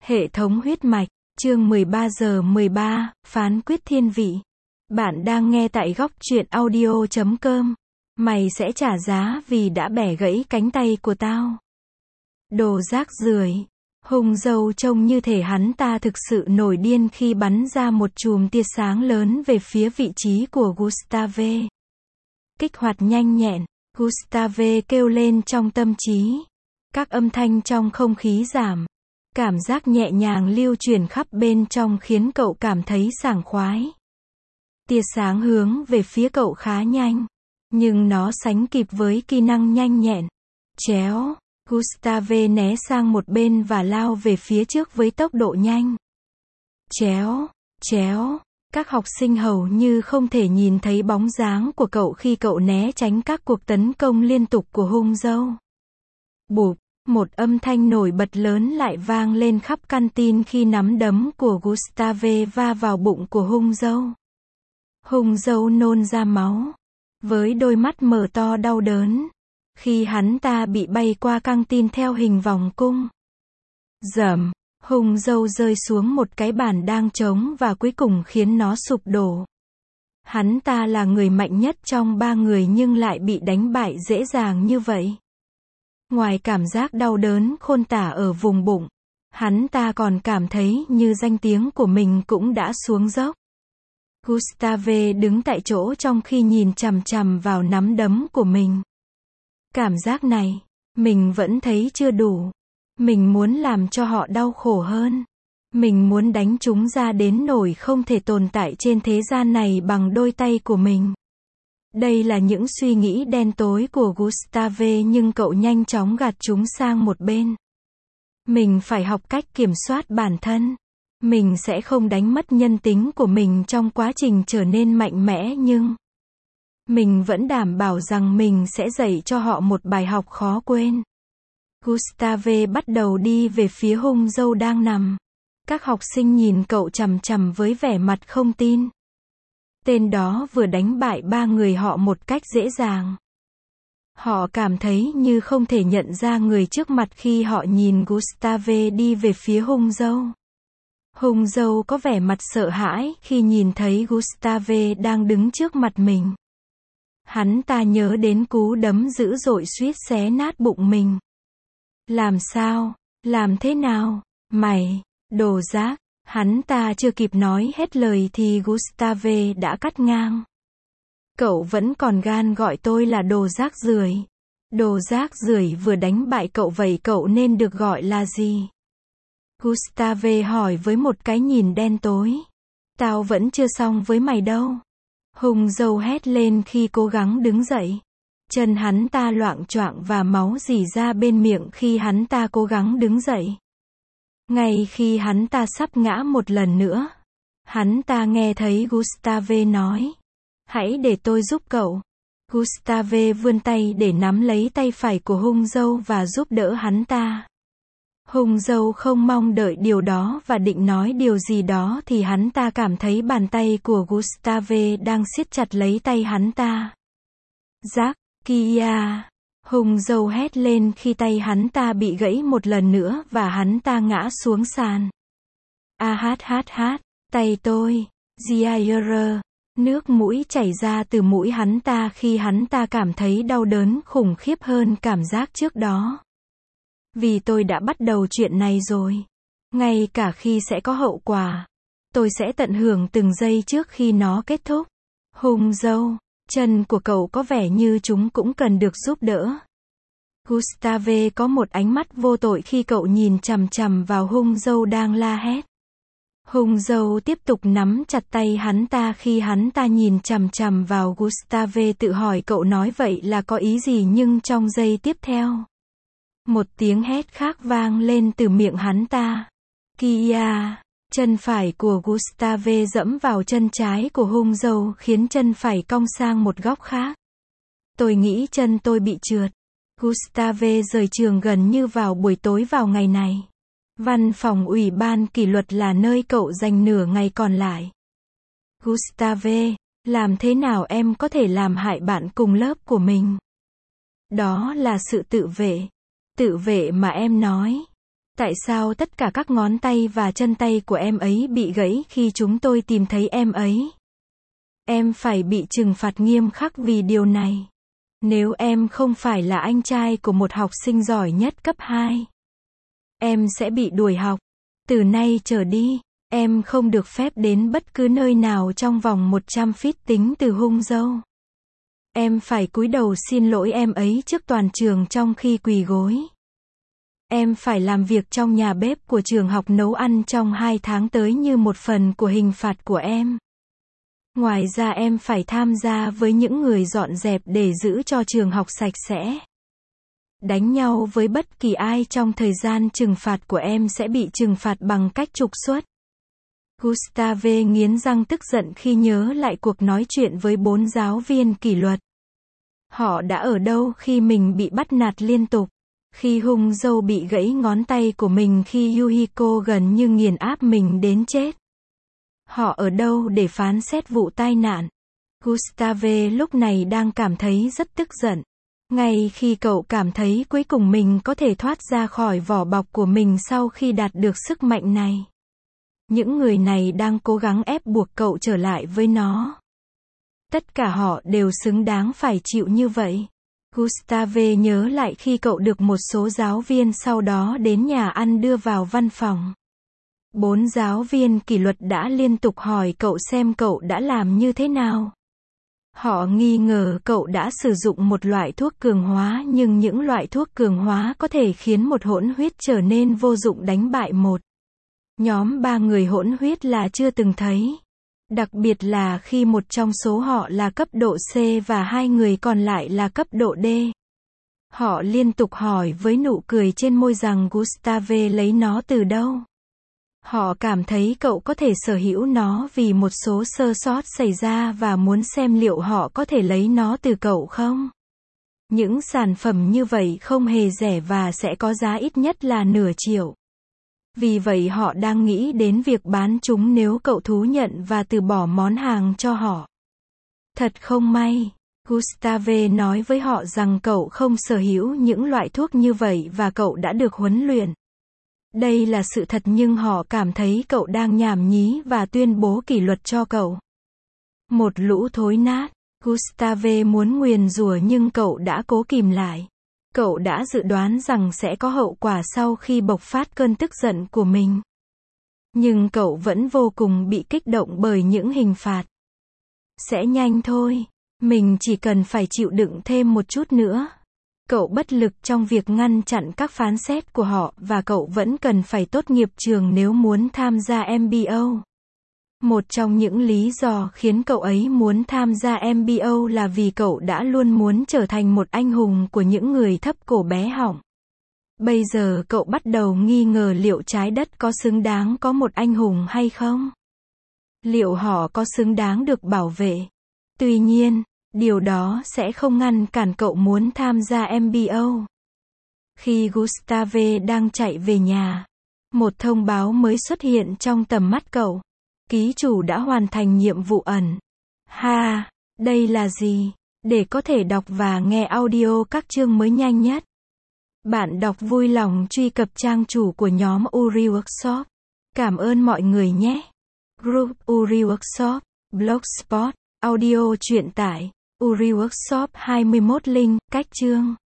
Hệ thống huyết mạch, chương 13 giờ 13, phán quyết thiên vị. Bạn đang nghe tại góc truyện audio.com. Mày sẽ trả giá vì đã bẻ gãy cánh tay của tao. Đồ rác rưởi. Hùng dâu trông như thể hắn ta thực sự nổi điên khi bắn ra một chùm tia sáng lớn về phía vị trí của Gustave. Kích hoạt nhanh nhẹn, Gustave kêu lên trong tâm trí. Các âm thanh trong không khí giảm. Cảm giác nhẹ nhàng lưu chuyển khắp bên trong khiến cậu cảm thấy sảng khoái. Tia sáng hướng về phía cậu khá nhanh, nhưng nó sánh kịp với kỹ năng nhanh nhẹn. Chéo, Gustave né sang một bên và lao về phía trước với tốc độ nhanh. Chéo, chéo, các học sinh hầu như không thể nhìn thấy bóng dáng của cậu khi cậu né tránh các cuộc tấn công liên tục của hung dâu. Bụp. Một âm thanh nổi bật lớn lại vang lên khắp căn tin khi nắm đấm của Gustave va vào bụng của hung dâu. Hung dâu nôn ra máu, với đôi mắt mở to đau đớn, khi hắn ta bị bay qua căng tin theo hình vòng cung. Rầm, hung dâu rơi xuống một cái bàn đang trống và cuối cùng khiến nó sụp đổ. Hắn ta là người mạnh nhất trong ba người nhưng lại bị đánh bại dễ dàng như vậy. Ngoài cảm giác đau đớn khôn tả ở vùng bụng, hắn ta còn cảm thấy như danh tiếng của mình cũng đã xuống dốc. Gustave đứng tại chỗ trong khi nhìn chằm chằm vào nắm đấm của mình. Cảm giác này, mình vẫn thấy chưa đủ. Mình muốn làm cho họ đau khổ hơn. Mình muốn đánh chúng ra đến nỗi không thể tồn tại trên thế gian này bằng đôi tay của mình. Đây là những suy nghĩ đen tối của Gustave nhưng cậu nhanh chóng gạt chúng sang một bên. Mình phải học cách kiểm soát bản thân. Mình sẽ không đánh mất nhân tính của mình trong quá trình trở nên mạnh mẽ nhưng mình vẫn đảm bảo rằng mình sẽ dạy cho họ một bài học khó quên. Gustave bắt đầu đi về phía hung dâu đang nằm. Các học sinh nhìn cậu chằm chằm với vẻ mặt không tin. Tên đó vừa đánh bại ba người họ một cách dễ dàng. Họ cảm thấy như không thể nhận ra người trước mặt khi họ nhìn Gustave đi về phía hung dâu. Hung dâu có vẻ mặt sợ hãi khi nhìn thấy Gustave đang đứng trước mặt mình. Hắn ta nhớ đến cú đấm dữ dội suýt xé nát bụng mình. Làm sao? Làm thế nào? Mày, đồ rác! Hắn ta chưa kịp nói hết lời thì Gustave đã cắt ngang. Cậu vẫn còn gan gọi tôi là đồ rác rưởi. Đồ rác rưởi vừa đánh bại cậu vậy cậu nên được gọi là gì? Gustave hỏi với một cái nhìn đen tối. Tao vẫn chưa xong với mày đâu. Hung dâu hét lên khi cố gắng đứng dậy. Chân hắn ta loạng choạng và máu rỉ ra bên miệng khi hắn ta cố gắng đứng dậy. Ngay khi hắn ta sắp ngã một lần nữa, hắn ta nghe thấy Gustave nói, hãy để tôi giúp cậu. Gustave vươn tay để nắm lấy tay phải của hung dâu và giúp đỡ hắn ta. Hung dâu không mong đợi điều đó và định nói điều gì đó thì hắn ta cảm thấy bàn tay của Gustave đang siết chặt lấy tay hắn ta. Giác, Kia! Hung dâu hét lên khi tay hắn ta bị gãy một lần nữa và hắn ta ngã xuống sàn. Tay tôi, Ziaire. Nước mũi chảy ra từ mũi hắn ta khi hắn ta cảm thấy đau đớn khủng khiếp hơn cảm giác trước đó. Vì tôi đã bắt đầu chuyện này rồi. Ngay cả khi sẽ có hậu quả, tôi sẽ tận hưởng từng giây trước khi nó kết thúc. Hung dâu, chân của cậu có vẻ như chúng cũng cần được giúp đỡ. Gustave có một ánh mắt vô tội khi cậu nhìn chằm chằm vào hung dâu đang la hét. Hung dâu tiếp tục nắm chặt tay hắn ta khi hắn ta nhìn chằm chằm vào Gustave tự hỏi cậu nói vậy là có ý gì nhưng trong giây tiếp theo. Một tiếng hét khác vang lên từ miệng hắn ta. Kia! Chân phải của Gustave dẫm vào chân trái của hung dâu khiến chân phải cong sang một góc khác. Tôi nghĩ chân tôi bị trượt. Gustave rời trường gần như vào buổi tối vào ngày này. Văn phòng ủy ban kỷ luật là nơi cậu dành nửa ngày còn lại. Gustave, làm thế nào em có thể làm hại bạn cùng lớp của mình? Đó là sự tự vệ. Tự vệ mà em nói. Tại sao tất cả các ngón tay và chân tay của em ấy bị gãy khi chúng tôi tìm thấy em ấy? Em phải bị trừng phạt nghiêm khắc vì điều này. Nếu em không phải là anh trai của một học sinh giỏi nhất cấp 2, em sẽ bị đuổi học. Từ nay trở đi, em không được phép đến bất cứ nơi nào trong vòng 100 feet tính từ hung dâu. Em phải cúi đầu xin lỗi em ấy trước toàn trường trong khi quỳ gối. Em phải làm việc trong nhà bếp của trường học nấu ăn trong 2 tháng tới như một phần của hình phạt của em. Ngoài ra em phải tham gia với những người dọn dẹp để giữ cho trường học sạch sẽ. Đánh nhau với bất kỳ ai trong thời gian trừng phạt của em sẽ bị trừng phạt bằng cách trục xuất. Gustave nghiến răng tức giận khi nhớ lại cuộc nói chuyện với 4 giáo viên kỷ luật. Họ đã ở đâu khi mình bị bắt nạt liên tục? Khi hung dâu bị gãy ngón tay của mình khi Yuhiko gần như nghiền áp mình đến chết? Họ ở đâu để phán xét vụ tai nạn? Gustave lúc này đang cảm thấy rất tức giận. Ngay khi cậu cảm thấy cuối cùng mình có thể thoát ra khỏi vỏ bọc của mình sau khi đạt được sức mạnh này. Những người này đang cố gắng ép buộc cậu trở lại với nó. Tất cả họ đều xứng đáng phải chịu như vậy. Gustave nhớ lại khi cậu được một số giáo viên sau đó đến nhà ăn đưa vào văn phòng. 4 giáo viên kỷ luật đã liên tục hỏi cậu xem cậu đã làm như thế nào. Họ nghi ngờ cậu đã sử dụng một loại thuốc cường hóa, nhưng những loại thuốc cường hóa có thể khiến một hỗn huyết trở nên vô dụng, đánh bại một nhóm 3 người hỗn huyết là chưa từng thấy. Đặc biệt là khi một trong số họ là cấp độ C và 2 người còn lại là cấp độ D. Họ liên tục hỏi với nụ cười trên môi rằng Gustave lấy nó từ đâu. Họ cảm thấy cậu có thể sở hữu nó vì một số sơ sót xảy ra và muốn xem liệu họ có thể lấy nó từ cậu không. Những sản phẩm như vậy không hề rẻ và sẽ có giá ít nhất là nửa triệu. Vì vậy họ đang nghĩ đến việc bán chúng nếu cậu thú nhận và từ bỏ món hàng cho họ. Thật không may, Gustave nói với họ rằng cậu không sở hữu những loại thuốc như vậy và cậu đã được huấn luyện. Đây là sự thật, nhưng họ cảm thấy cậu đang nhảm nhí và tuyên bố kỷ luật cho cậu. Một lũ thối nát, Gustave muốn nguyền rủa nhưng cậu đã cố kìm lại. Cậu đã dự đoán rằng sẽ có hậu quả sau khi bộc phát cơn tức giận của mình. Nhưng cậu vẫn vô cùng bị kích động bởi những hình phạt. Sẽ nhanh thôi, mình chỉ cần phải chịu đựng thêm một chút nữa. Cậu bất lực trong việc ngăn chặn các phán xét của họ và cậu vẫn cần phải tốt nghiệp trường nếu muốn tham gia MBO. Một trong những lý do khiến cậu ấy muốn tham gia MBO là vì cậu đã luôn muốn trở thành một anh hùng của những người thấp cổ bé họng. Bây giờ cậu bắt đầu nghi ngờ liệu trái đất có xứng đáng có một anh hùng hay không? Liệu họ có xứng đáng được bảo vệ? Tuy nhiên, điều đó sẽ không ngăn cản cậu muốn tham gia MBO. Khi Gustave đang chạy về nhà, một thông báo mới xuất hiện trong tầm mắt cậu. Ký chủ đã hoàn thành nhiệm vụ ẩn. Ha, đây là gì? Để có thể đọc và nghe audio các chương mới nhanh nhất, bạn đọc vui lòng truy cập trang chủ của nhóm Uri Workshop. Cảm ơn mọi người nhé. Group Uri Workshop, Blogspot, audio truyện tải, Uri Workshop 21 link, cách chương.